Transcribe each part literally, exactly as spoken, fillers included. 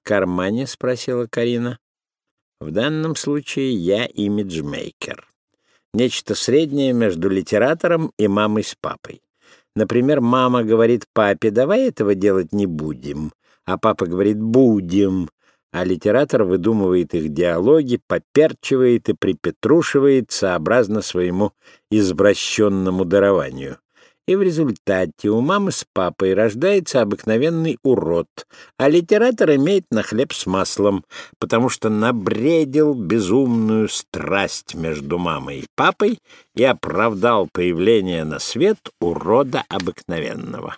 кармане?» — спросила Карина. «В данном случае я имиджмейкер. Нечто среднее между литератором и мамой с папой. Например, мама говорит папе: «Давай этого делать не будем», а папа говорит: «Будем». А литератор выдумывает их диалоги, поперчивает и припетрушивает сообразно своему извращенному дарованию. И в результате у мамы с папой рождается обыкновенный урод, а литератор имеет на хлеб с маслом, потому что набредил безумную страсть между мамой и папой и оправдал появление на свет урода обыкновенного.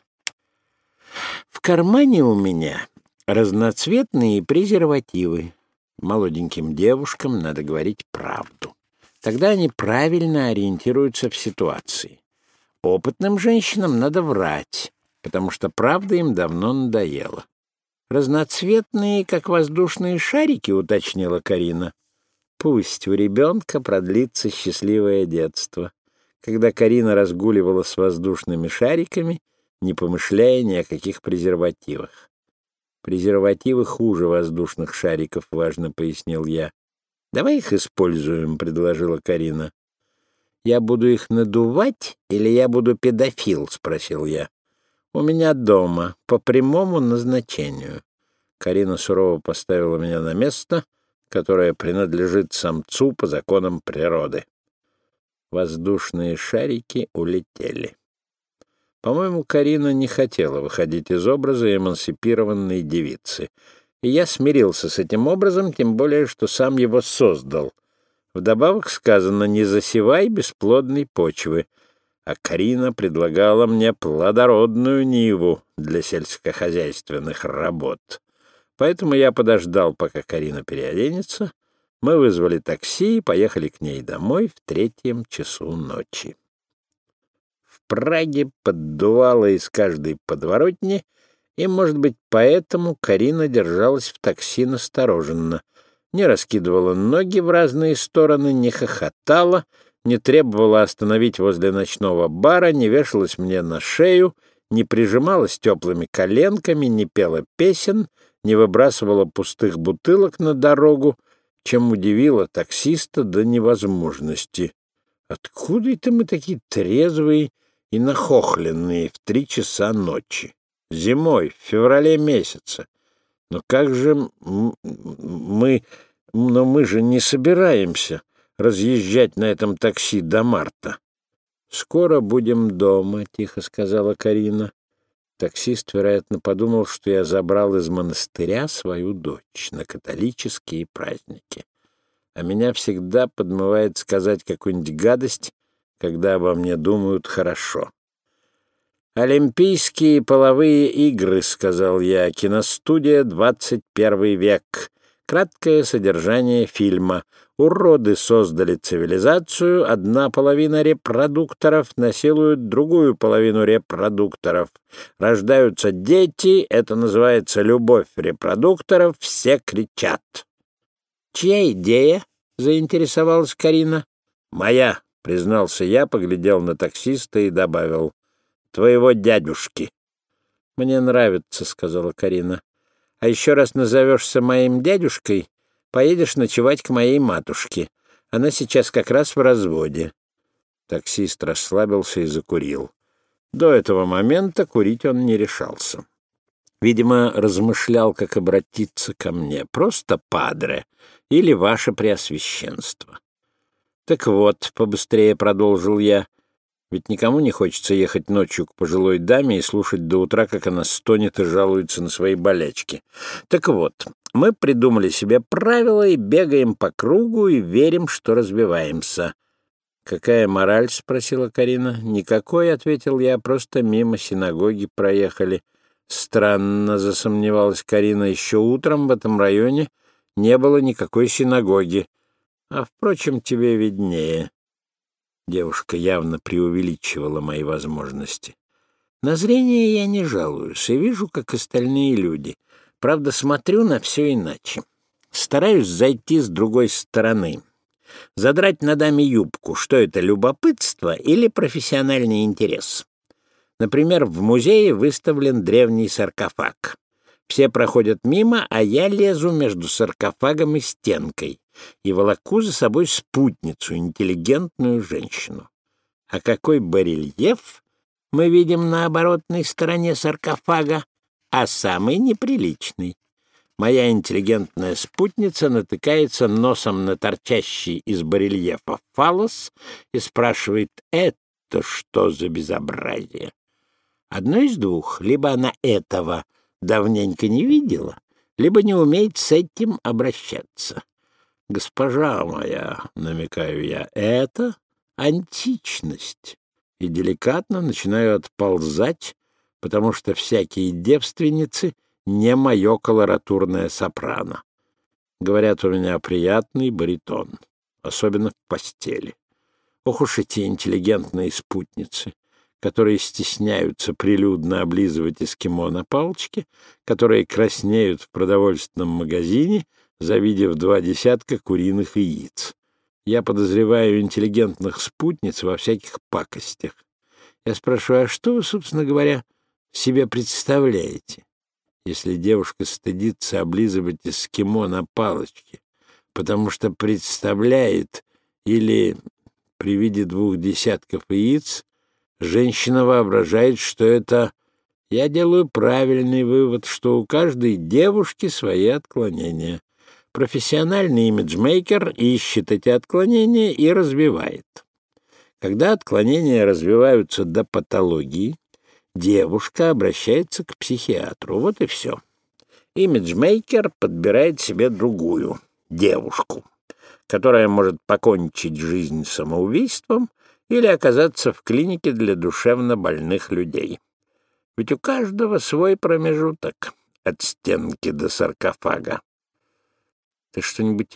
В кармане у меня разноцветные презервативы. Молоденьким девушкам надо говорить правду. Тогда они правильно ориентируются в ситуации. Опытным женщинам надо врать, потому что правда им давно надоела. «Разноцветные, как воздушные шарики», — уточнила Карина. Пусть у ребенка продлится счастливое детство. Когда Карина разгуливала с воздушными шариками, не помышляя ни о каких презервативах. «Презервативы хуже воздушных шариков», — важно пояснил я. «Давай их используем», — предложила Карина. «Я буду их надувать или я буду педофил?» — спросил я. «У меня дома, по прямому назначению». Карина сурово поставила меня на место, которое принадлежит самцу по законам природы. Воздушные шарики улетели. По-моему, Карина не хотела выходить из образа эмансипированной девицы. И я смирился с этим образом, тем более, что сам его создал. Вдобавок сказано: «Не засевай бесплодной почвы», а Карина предлагала мне плодородную ниву для сельскохозяйственных работ. Поэтому я подождал, пока Карина переоденется. Мы вызвали такси и поехали к ней домой в третьем часу ночи. В Праге поддувало из каждой подворотни, и, может быть, поэтому Карина держалась в такси настороженно. Не раскидывала ноги в разные стороны, не хохотала, не требовала остановить возле ночного бара, не вешалась мне на шею, не прижималась теплыми коленками, не пела песен, не выбрасывала пустых бутылок на дорогу, чем удивила таксиста до невозможности. Откуда это мы такие трезвые и нахохленные в три часа ночи? Зимой, в феврале месяце. Но как же мы... Но мы же не собираемся разъезжать на этом такси до марта. «Скоро будем дома», — тихо сказала Карина. Таксист, вероятно, подумал, что я забрал из монастыря свою дочь на католические праздники. А меня всегда подмывает сказать какую-нибудь гадость, когда обо мне думают хорошо. «Олимпийские половые игры», — сказал я, — «киностудия «двадцать первый век». Краткое содержание фильма. Уроды создали цивилизацию, одна половина репродукторов насилует другую половину репродукторов. Рождаются дети, это называется любовь репродукторов, все кричат. «Чья идея?» — заинтересовалась Карина. «Моя», — признался я, поглядел на таксиста и добавил. «Твоего дядюшки». «Мне нравится», — сказала Карина. «А еще раз назовешься моим дядюшкой, поедешь ночевать к моей матушке. Она сейчас как раз в разводе». Таксист расслабился и закурил. До этого момента курить он не решался. Видимо, размышлял, как обратиться ко мне. Просто падре или ваше преосвященство. «Так вот», — побыстрее продолжил я, — «ведь никому не хочется ехать ночью к пожилой даме и слушать до утра, как она стонет и жалуется на свои болячки. Так вот, мы придумали себе правила и бегаем по кругу и верим, что разбиваемся». «Какая мораль?» — спросила Карина. «Никакой», — ответил я, — «просто мимо синагоги проехали». «Странно», — засомневалась Карина, — «еще утром в этом районе не было никакой синагоги. А, впрочем, тебе виднее». Девушка явно преувеличивала мои возможности. На зрение я не жалуюсь и вижу, как остальные люди. Правда, смотрю на все иначе. Стараюсь зайти с другой стороны. Задрать на даме юбку. Что это, любопытство или профессиональный интерес? Например, в музее выставлен древний саркофаг. Все проходят мимо, а я лезу между саркофагом и стенкой и волоку за собой спутницу, интеллигентную женщину. А какой барельеф мы видим на оборотной стороне саркофага, а самый неприличный. Моя интеллигентная спутница натыкается носом на торчащий из барельефа фаллос и спрашивает: «Это что за безобразие?» Одно из двух: либо она этого давненько не видела, либо не умеет с этим обращаться. «Госпожа моя, — намекаю я, — это античность», и деликатно начинаю отползать, потому что всякие девственницы не мое колоратурное сопрано. Говорят, у меня приятный баритон, особенно в постели. Ох уж эти интеллигентные спутницы, которые стесняются прилюдно облизывать эскимо на палочке, которые краснеют в продовольственном магазине, завидев два десятка куриных яиц. Я подозреваю интеллигентных спутниц во всяких пакостях. Я спрашиваю: а что вы, собственно говоря, себе представляете, если девушка стыдится облизывать эскимо на палочке, потому что представляет, или при виде двух десятков яиц женщина воображает, что это... Я делаю правильный вывод, что у каждой девушки свои отклонения. Профессиональный имиджмейкер ищет эти отклонения и развивает. Когда отклонения развиваются до патологии, девушка обращается к психиатру. Вот и все. Имиджмейкер подбирает себе другую девушку, которая может покончить жизнь самоубийством или оказаться в клинике для душевно больных людей. Ведь у каждого свой промежуток от стенки до саркофага. Ты что-нибудь